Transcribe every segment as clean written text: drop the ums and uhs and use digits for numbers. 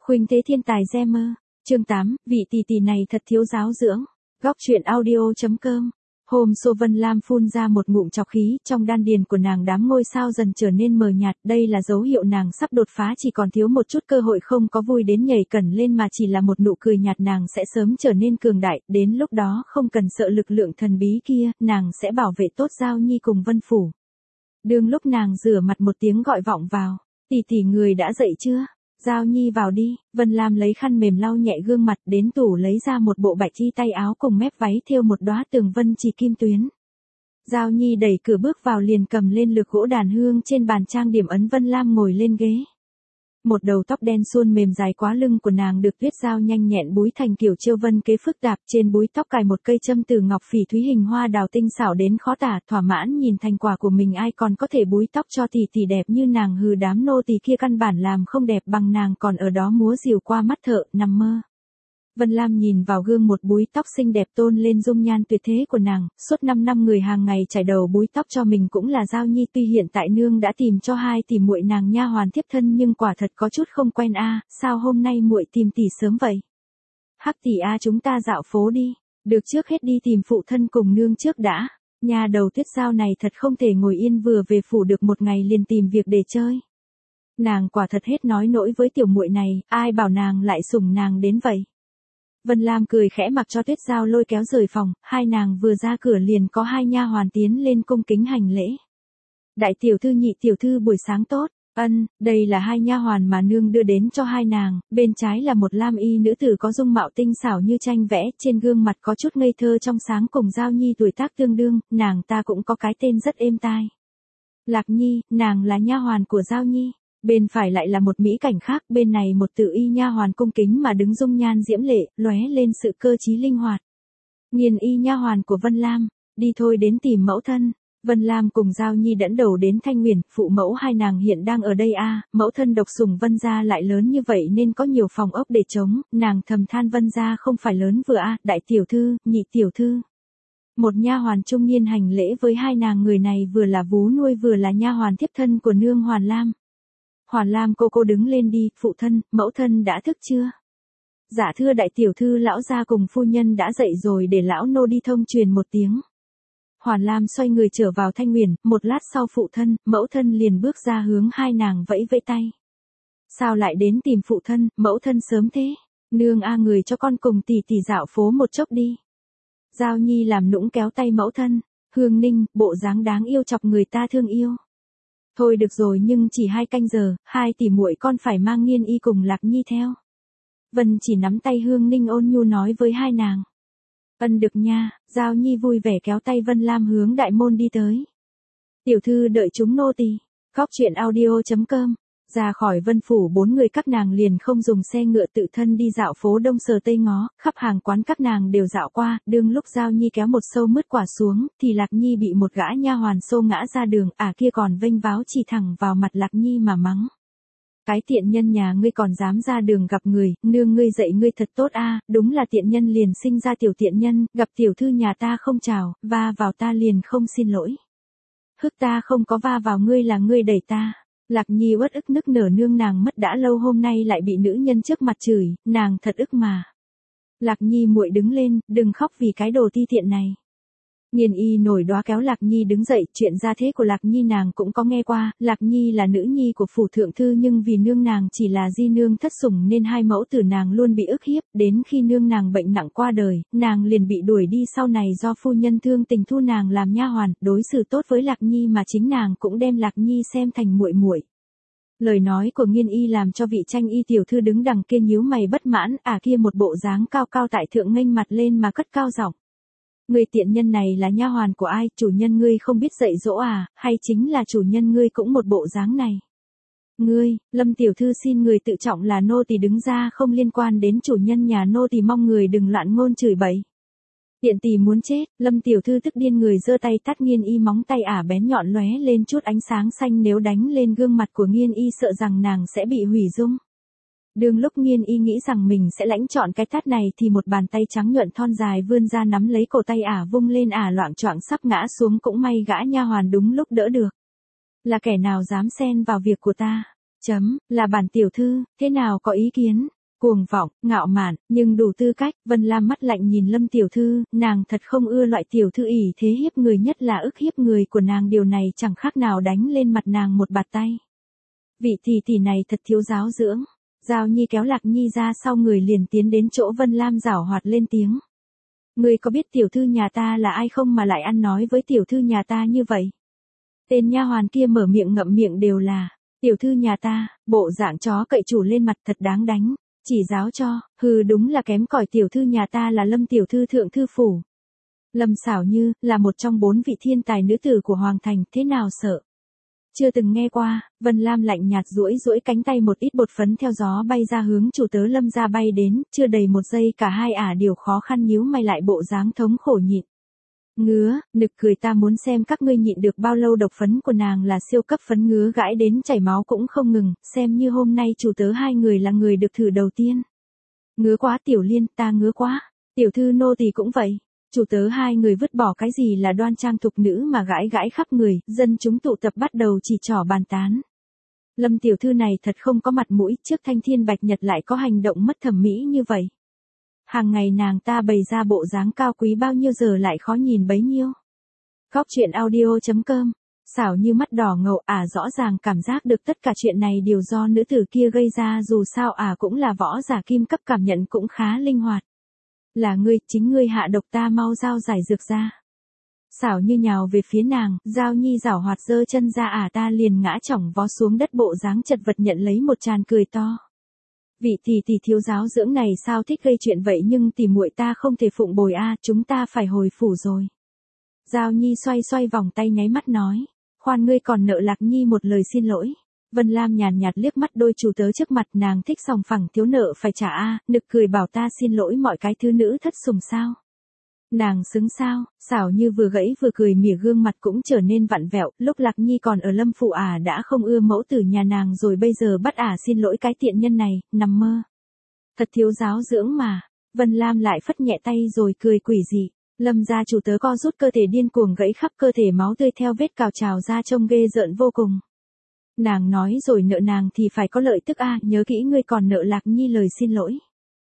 Khuynh thế thiên tài ge mơ. Chương 8, vị tỷ tỷ này thật thiếu giáo dưỡng. Góc truyện audio.com. Hôm Xô Vân Lam phun ra một ngụm trọc khí, trong đan điền của nàng đám ngôi sao dần trở nên mờ nhạt, đây là dấu hiệu nàng sắp đột phá, chỉ còn thiếu một chút cơ hội, không có vui đến nhảy cẩn lên mà chỉ là một nụ cười nhạt, nàng sẽ sớm trở nên cường đại, đến lúc đó không cần sợ lực lượng thần bí kia, nàng sẽ bảo vệ tốt Giao Nhi cùng Vân Phủ. Đương lúc nàng rửa mặt một tiếng gọi vọng vào, tỷ tỷ người đã dậy chưa? Giao Nhi vào đi. Vân Lam lấy khăn mềm lau nhẹ gương mặt, đến tủ lấy ra một bộ bạch y tay áo cùng mép váy thêu một đóa tường vân chỉ kim tuyến. Giao Nhi đẩy cửa bước vào liền cầm lên lược gỗ đàn hương trên bàn trang điểm, ấn Vân Lam ngồi lên ghế. Một đầu tóc đen suôn mềm dài quá lưng của nàng được tuyết dao nhanh nhẹn búi thành kiểu chiêu vân kế phức tạp, trên búi tóc cài một cây châm từ ngọc phỉ thúy hình hoa đào tinh xảo đến khó tả, thỏa mãn nhìn thành quả của mình, ai còn có thể búi tóc cho tỷ tỷ đẹp như nàng, hừ, đám nô tỳ kia căn bản làm không đẹp bằng nàng, còn ở đó múa rìu qua mắt thợ, nằm mơ. Vân Lam nhìn vào gương, một búi tóc xinh đẹp tôn lên dung nhan tuyệt thế của nàng, suốt 5 năm người hàng ngày chải đầu búi tóc cho mình cũng là Giao Nhi, tuy hiện tại nương đã tìm cho hai tỷ muội nàng nha hoàn thiếp thân nhưng quả thật có chút không quen a, sao hôm nay muội tìm tỷ sớm vậy? Hắc tỷ a, chúng ta dạo phố đi, được, trước hết đi tìm phụ thân cùng nương trước đã. Nhà đầu Tuyết Giao này thật không thể ngồi yên, vừa về phủ được một ngày liền tìm việc để chơi. Nàng quả thật hết nói nỗi với tiểu muội này, ai bảo nàng lại sủng nàng đến vậy. Vân Lam cười khẽ mặc cho Tuyết Giao lôi kéo rời phòng, hai nàng vừa ra cửa liền có hai nha hoàn tiến lên cung kính hành lễ. Đại tiểu thư, nhị tiểu thư, buổi sáng tốt. Ân, đây là hai nha hoàn mà nương đưa đến cho hai nàng, bên trái là một lam y nữ tử có dung mạo tinh xảo như tranh vẽ, trên gương mặt có chút ngây thơ trong sáng, cùng Giao Nhi tuổi tác tương đương, nàng ta cũng có cái tên rất êm tai. Lạc Nhi, nàng là nha hoàn của Giao Nhi. Bên phải lại là một mỹ cảnh khác, bên này một tự y nha hoàn cung kính mà đứng, dung nhan diễm lệ, lóe lên sự cơ trí linh hoạt. Nghiền y nha hoàn của Vân Lam, đi thôi đến tìm mẫu thân. Vân Lam cùng Giao Nhi dẫn đầu đến Thanh Nguyền, phụ mẫu hai nàng hiện đang ở đây a, mẫu thân độc sủng Vân gia lại lớn như vậy nên có nhiều phòng ốc để trống, nàng thầm than Vân gia không phải lớn vừa a, đại tiểu thư, nhị tiểu thư. Một nha hoàn trung niên hành lễ với hai nàng, người này vừa là vú nuôi vừa là nha hoàn thiếp thân của nương Hoàn Lam. Hoàn Lam cô đứng lên đi, phụ thân, mẫu thân đã thức chưa? Dạ thưa đại tiểu thư, lão gia cùng phu nhân đã dậy rồi, để lão nô đi thông truyền một tiếng. Hoàn Lam xoay người trở vào Thanh Nguyền, một lát sau phụ thân, mẫu thân liền bước ra hướng hai nàng vẫy vẫy tay. Sao lại đến tìm phụ thân, mẫu thân sớm thế? Nương a, người cho con cùng tỷ tỷ dạo phố một chốc đi. Giao Nhi làm nũng kéo tay mẫu thân, Hương Ninh, bộ dáng đáng yêu chọc người ta thương yêu. Thôi được rồi, nhưng chỉ 2 canh giờ, hai tỷ muội con phải mang Nghiên y cùng Lạc Nhi theo. Vân chỉ nắm tay Hương Ninh ôn nhu nói với hai nàng. Ân được nha. Giao Nhi vui vẻ kéo tay Vân Lam hướng đại môn đi tới. Tiểu thư đợi chúng nô tỳ. Góc truyện audio.com. Ra khỏi Vân phủ, 4 người các nàng liền không dùng xe ngựa, tự thân đi dạo phố đông sờ tây ngó, khắp hàng quán các nàng đều dạo qua, đương lúc Giao Nhi kéo một sâu mứt quả xuống, thì Lạc Nhi bị một gã nha hoàn xô ngã ra đường, kia còn vênh váo chỉ thẳng vào mặt Lạc Nhi mà mắng. Cái tiện nhân nhà ngươi còn dám ra đường gặp người, nương ngươi dạy ngươi thật tốt a, đúng là tiện nhân liền sinh ra tiểu tiện nhân, gặp tiểu thư nhà ta không chào, va vào ta liền không xin lỗi. Hức, ta không có va vào ngươi, là ngươi đẩy ta. Lạc Nhi uất ức nức nở, nương nàng mất đã lâu, hôm nay lại bị nữ nhân trước mặt chửi, nàng thật ức mà. Lạc Nhi muội đứng lên, đừng khóc vì cái đồ ti tiện này. Nghiên y nổi đoá kéo Lạc Nhi đứng dậy, chuyện gia thế của Lạc Nhi nàng cũng có nghe qua, Lạc Nhi là nữ nhi của phủ thượng thư nhưng vì nương nàng chỉ là di nương thất sủng nên hai mẫu tử nàng luôn bị ức hiếp, đến khi nương nàng bệnh nặng qua đời, nàng liền bị đuổi đi, sau này do phu nhân thương tình thu nàng làm nha hoàn, đối xử tốt với Lạc Nhi mà chính nàng cũng đem Lạc Nhi xem thành muội muội. Lời nói của Nghiên y làm cho vị Tranh y tiểu thư đứng đằng kia nhíu mày bất mãn, kia một bộ dáng cao cao tại thượng nghênh mặt lên mà cất cao giọng. Người tiện nhân này là nha hoàn của ai, chủ nhân ngươi không biết dạy dỗ à, hay chính là chủ nhân ngươi cũng một bộ dáng này? Ngươi, Lâm tiểu thư xin người tự trọng, là nô tỳ đứng ra, không liên quan đến chủ nhân nhà nô tỳ, mong người đừng loạn ngôn chửi bậy. Tiện tỳ muốn chết. Lâm tiểu thư tức điên người giơ tay tát Nghiên y, móng tay bén nhọn lóe lên chút ánh sáng xanh, nếu đánh lên gương mặt của Nghiên y sợ rằng nàng sẽ bị hủy dung. Đương lúc Nghiên y nghĩ rằng mình sẽ lãnh trọn cái tát này thì một bàn tay trắng nhuận thon dài vươn ra nắm lấy cổ tay vung lên, loạng choạng sắp ngã xuống, cũng may gã nha hoàn đúng lúc đỡ được. Là kẻ nào dám xen vào việc của ta? Là bản tiểu thư, thế nào có ý kiến? Cuồng vọng, ngạo mạn, nhưng đủ tư cách. Vân Lam mắt lạnh nhìn Lâm tiểu thư, nàng thật không ưa loại tiểu thư ỷ thế hiếp người, nhất là ức hiếp người của nàng, điều này chẳng khác nào đánh lên mặt nàng một bạt tay. Vị tỷ tỷ này thật thiếu giáo dưỡng. Giao Nhi kéo Lạc Nhi ra sau người liền tiến đến chỗ Vân Lam giảo hoạt lên tiếng. Ngươi có biết tiểu thư nhà ta là ai không mà lại ăn nói với tiểu thư nhà ta như vậy? Tên nha hoàn kia mở miệng ngậm miệng đều là, tiểu thư nhà ta, bộ dạng chó cậy chủ lên mặt thật đáng đánh, chỉ giáo cho, hừ đúng là kém cỏi, tiểu thư nhà ta là Lâm tiểu thư thượng thư phủ. Lâm Xảo Như, là một trong 4 vị thiên tài nữ tử của Hoàng Thành, thế nào sợ? Chưa từng nghe qua. Vân Lam lạnh nhạt duỗi cánh tay, một ít bột phấn theo gió bay ra hướng chủ tớ Lâm ra bay đến, chưa đầy 1 giây cả hai đều khó khăn nhíu mày lại, bộ dáng thống khổ nhịn. Ngứa, nực cười, ta muốn xem các ngươi nhịn được bao lâu. Độc phấn của nàng là siêu cấp phấn, ngứa gãi đến chảy máu cũng không ngừng, xem như hôm nay chủ tớ hai người là người được thử đầu tiên. Ngứa quá Tiểu Liên, ta ngứa quá. Tiểu thư nô tỳ cũng vậy. Chủ tớ hai người vứt bỏ cái gì là đoan trang thục nữ mà gãi khắp người, dân chúng tụ tập bắt đầu chỉ trỏ bàn tán. Lâm tiểu thư này thật không có mặt mũi, trước thanh thiên bạch nhật lại có hành động mất thẩm mỹ như vậy. Hàng ngày nàng ta bày ra bộ dáng cao quý bao nhiêu giờ lại khó nhìn bấy nhiêu. Góc truyện audio.com. Xảo Như mắt đỏ ngầu, rõ ràng cảm giác được tất cả chuyện này đều do nữ tử kia gây ra, dù sao cũng là võ giả kim cấp, cảm nhận cũng khá linh hoạt. Là ngươi, chính ngươi hạ độc, ta mau giao giải dược ra. Xảo Như nhào về phía nàng, Giao Nhi giảo hoạt giơ chân ra, ta liền ngã chỏng vó xuống đất, bộ dáng chật vật nhận lấy một tràng cười to. Vị tỷ tỷ thiếu giáo dưỡng này sao thích gây chuyện vậy, nhưng tỷ muội ta không thể phụng bồi chúng ta phải hồi phủ rồi. Giao Nhi xoay vòng tay nháy mắt nói, khoan, ngươi còn nợ Lạc Nhi một lời xin lỗi. Vân Lam nhàn nhạt liếc mắt đôi chủ tớ trước mặt, nàng thích sòng phẳng, thiếu nợ phải trả nực cười bảo ta xin lỗi mọi cái thứ nữ thất sủng sao. Nàng xứng sao? Xảo Như vừa gãy vừa cười mỉa, gương mặt cũng trở nên vặn vẹo, lúc Lạc Nhi còn ở Lâm phủ đã không ưa mẫu tử nhà nàng rồi, bây giờ bắt xin lỗi cái tiện nhân này, nằm mơ. Thật thiếu giáo dưỡng mà. Vân Lam lại phất nhẹ tay rồi cười quỷ dị. Lâm gia chủ tớ co rút cơ thể điên cuồng, gãy khắp cơ thể, máu tươi theo vết cào trào ra trông ghê rợn vô cùng. Nàng nói rồi, nợ nàng thì phải có lợi tức nhớ kỹ, ngươi còn nợ Lạc Nhi lời xin lỗi.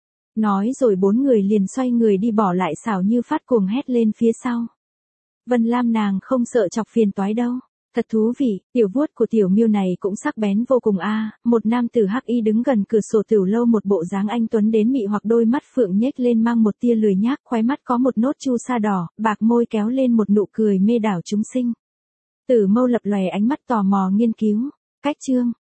Nói rồi 4 người liền xoay người đi, bỏ lại Xảo Như phát cuồng hét lên phía sau. Vân Lam, nàng không sợ chọc phiền toái đâu. Thật thú vị, tiểu vuốt của tiểu miêu này cũng sắc bén vô cùng một nam tử hắc y đứng gần cửa sổ tiểu lâu, một bộ dáng anh tuấn đến mị hoặc, đôi mắt phượng nhếch lên mang một tia lười nhác, khóe mắt có một nốt chu sa đỏ, bạc môi kéo lên một nụ cười mê đảo chúng sinh. Tử mâu lập lòe ánh mắt tò mò nghiên cứu. Cách chương